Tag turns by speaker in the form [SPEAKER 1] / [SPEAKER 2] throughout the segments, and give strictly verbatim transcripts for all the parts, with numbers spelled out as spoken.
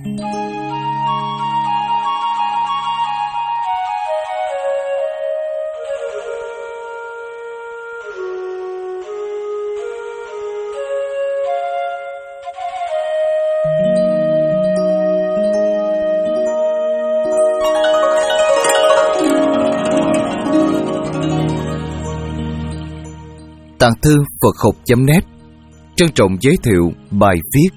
[SPEAKER 1] Tàng thư Phật học chấm net trân trọng giới thiệu bài viết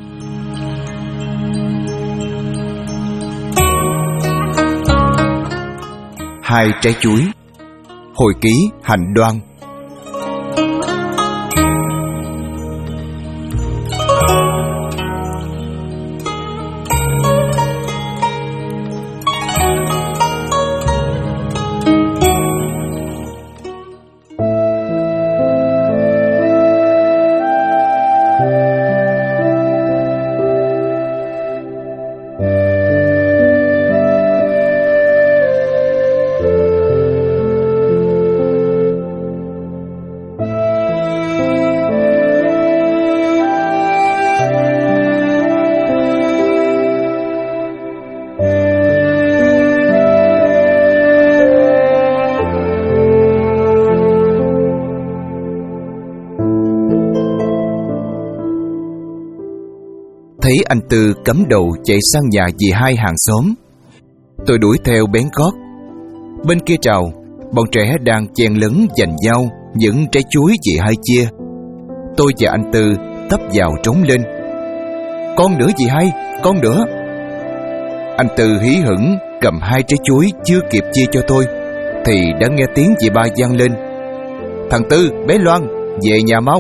[SPEAKER 1] Hai trái chuối. Hồi ký Hành Đoan. Thấy anh Tư cắm đầu chạy sang nhà dì hai hàng xóm, tôi đuổi theo bén gót. Bên kia trào, bọn trẻ đang chen lấn giành nhau những trái chuối dì hai chia. Tôi và anh Tư tấp vào trống lên. Con nữa dì hai, con nữa. Anh Tư hí hửng cầm hai trái chuối chưa kịp chia cho tôi thì đã nghe tiếng dì ba vang lên: Thằng Tư, bé Loan, về nhà mau.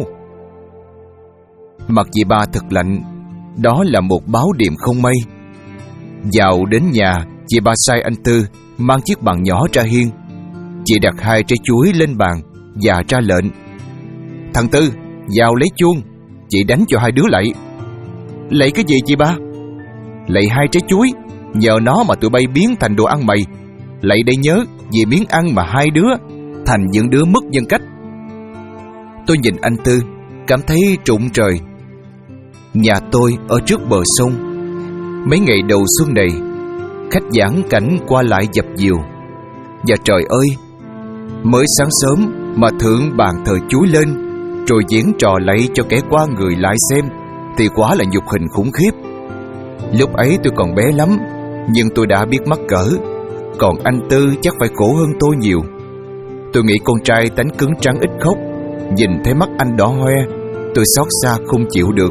[SPEAKER 1] Mặt dì ba thật lạnh. Đó là một báo điềm không may. Vào đến nhà, chị ba sai anh Tư mang chiếc bàn nhỏ ra hiên. Chị đặt hai trái chuối lên bàn và ra lệnh: Thằng Tư, vào lấy chuông, chị đánh cho hai đứa lạy. Lạy cái gì chị ba? Lạy hai trái chuối, nhờ nó mà tụi bay biến thành đồ ăn mày. Lạy để nhớ, vì miếng ăn mà hai đứa thành những đứa mất nhân cách. Tôi nhìn anh Tư, cảm thấy trụng trời. Nhà tôi ở trước bờ sông. Mấy ngày đầu xuân này, khách giảng cảnh qua lại dập dìu. Và trời ơi, mới sáng sớm mà thượng bàn thờ chuối lên, rồi diễn trò lạy cho kẻ qua người lại xem, thì quá là nhục hình khủng khiếp. Lúc ấy tôi còn bé lắm, nhưng tôi đã biết mắc cỡ. Còn anh Tư chắc phải khổ hơn tôi nhiều. Tôi nghĩ con trai tánh cứng trắng ít khóc. Nhìn thấy mắt anh đỏ hoe, tôi xót xa không chịu được.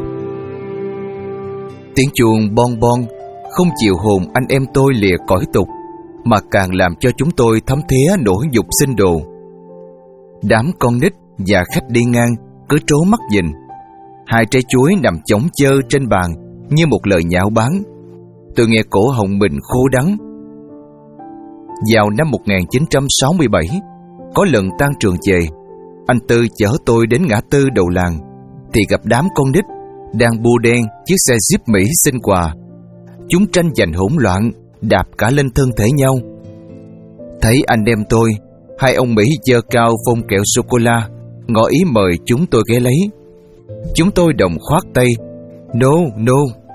[SPEAKER 1] Tiếng chuông bon bon không chịu hồn anh em tôi lìa cõi tục, mà càng làm cho chúng tôi thấm thía nỗi dục sinh đồ. Đám con nít và khách đi ngang cứ trố mắt nhìn. Hai trái chuối nằm chõng chơ trên bàn như một lời nhạo báng. Tôi nghe cổ họng mình khô đắng. Vào năm một nghìn chín trăm sáu mươi bảy, có lần tan trường về, anh Tư chở tôi đến ngã tư đầu làng, thì gặp đám con nít đang bua đen chiếc xe Jeep Mỹ xin quà. Chúng tranh giành hỗn loạn, đạp cả lên thân thể nhau. Thấy anh em tôi, hai ông Mỹ giơ cao phong kẹo sô-cô-la, ngỏ ý mời chúng tôi ghé lấy. Chúng tôi đồng khoát tay: No, no.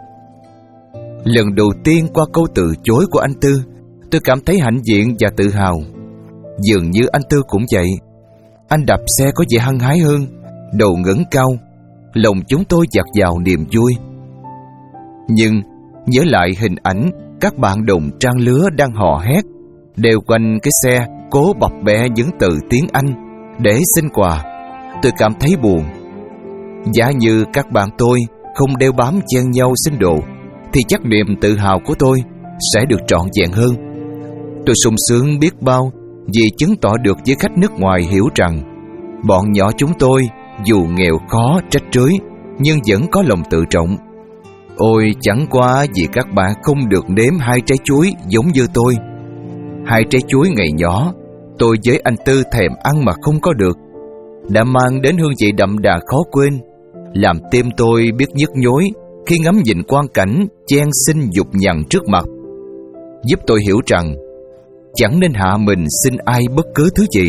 [SPEAKER 1] Lần đầu tiên qua câu từ chối của anh Tư, tôi cảm thấy hãnh diện và tự hào. Dường như anh Tư cũng vậy. Anh đạp xe có vẻ hăng hái hơn, đầu ngẩng cao. Lòng chúng tôi dạt vào niềm vui. Nhưng nhớ lại hình ảnh các bạn đồng trang lứa đang hò hét, đều quanh cái xe cố bập bẹ những từ tiếng Anh để xin quà, tôi cảm thấy buồn. Giả như các bạn tôi không đeo bám chen nhau xin đồ, thì chắc niềm tự hào của tôi sẽ được trọn vẹn hơn. Tôi sung sướng biết bao vì chứng tỏ được với khách nước ngoài hiểu rằng bọn nhỏ chúng tôi dù nghèo khó trách trưới nhưng vẫn có lòng tự trọng. Ôi chẳng qua vì các bạn không được nếm hai trái chuối giống như tôi. Hai trái chuối ngày nhỏ tôi với anh Tư thèm ăn mà không có được, đã mang đến hương vị đậm đà khó quên, làm tim tôi biết nhức nhối khi ngắm nhìn quang cảnh chen xin dục nhằn trước mặt, giúp tôi hiểu rằng chẳng nên hạ mình xin ai bất cứ thứ gì.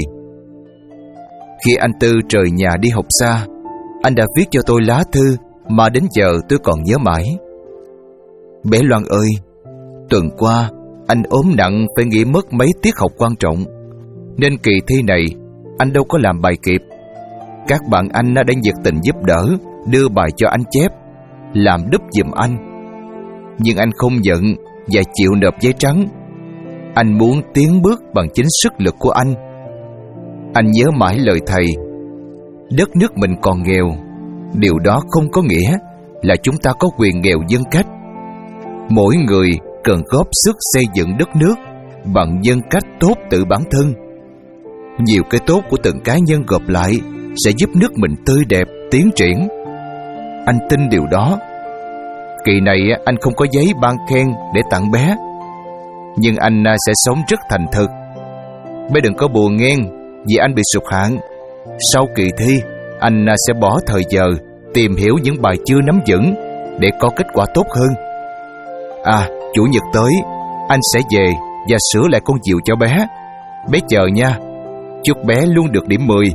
[SPEAKER 1] Khi anh Tư rời nhà đi học xa, anh đã viết cho tôi lá thư mà đến giờ tôi còn nhớ mãi. Bé Loan ơi, tuần qua anh ốm nặng phải nghỉ mất mấy tiết học quan trọng, nên kỳ thi này anh đâu có làm bài kịp. Các bạn anh đã nhiệt tình giúp đỡ, đưa bài cho anh chép, làm đúp giùm anh. Nhưng anh không giận và chịu nộp giấy trắng. Anh muốn tiến bước bằng chính sức lực của anh. Anh nhớ mãi lời thầy: đất nước mình còn nghèo, điều đó không có nghĩa là chúng ta có quyền nghèo nhân cách. Mỗi người cần góp sức xây dựng đất nước bằng nhân cách tốt từ bản thân. Nhiều cái tốt của từng cá nhân gộp lại sẽ giúp nước mình tươi đẹp, tiến triển. Anh tin điều đó. Kỳ này anh không có giấy ban khen để tặng bé, nhưng anh sẽ sống rất thành thực. Bé đừng có buồn nghe vì anh bị sụt hạng. Sau kỳ thi, anh sẽ bỏ thời giờ tìm hiểu những bài chưa nắm vững để có kết quả tốt hơn. À, chủ nhật tới anh sẽ về và sửa lại con diều cho bé. Bé chờ nha. Chúc bé luôn được điểm mười.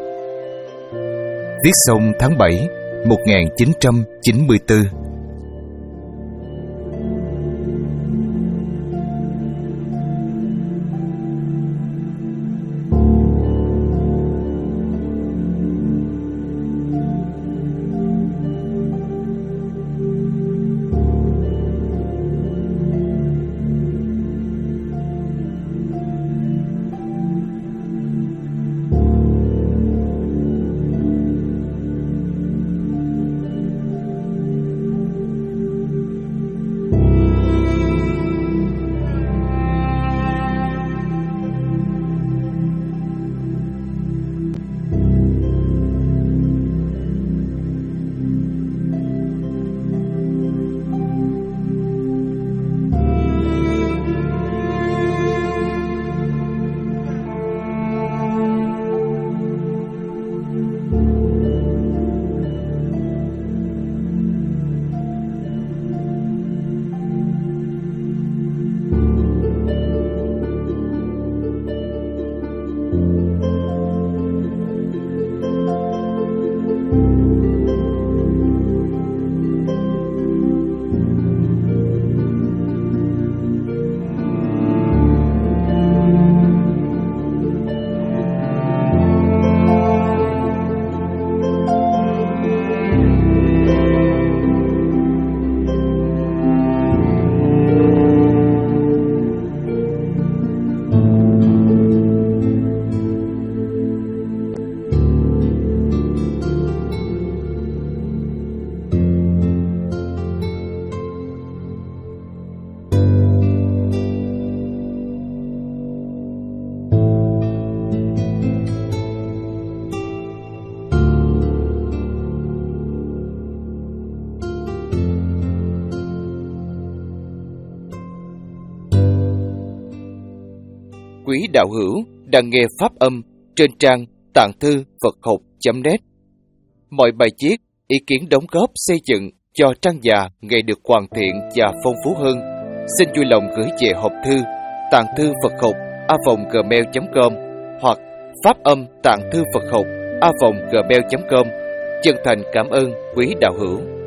[SPEAKER 1] Viết xong tháng bảy một nghìn chín trăm chín mươi tư. Quý đạo hữu đang nghe pháp âm trên trang tạng thư Phật học chấm net. Mọi bài viết, ý kiến đóng góp xây dựng cho trang già ngày được hoàn thiện và phong phú hơn, xin vui lòng gửi về hộp thư tạng thư Phật học a vòng gmail chấm com hoặc pháp âm tạng thư Phật học a vòng gmail chấm com. Chân thành cảm ơn quý đạo hữu.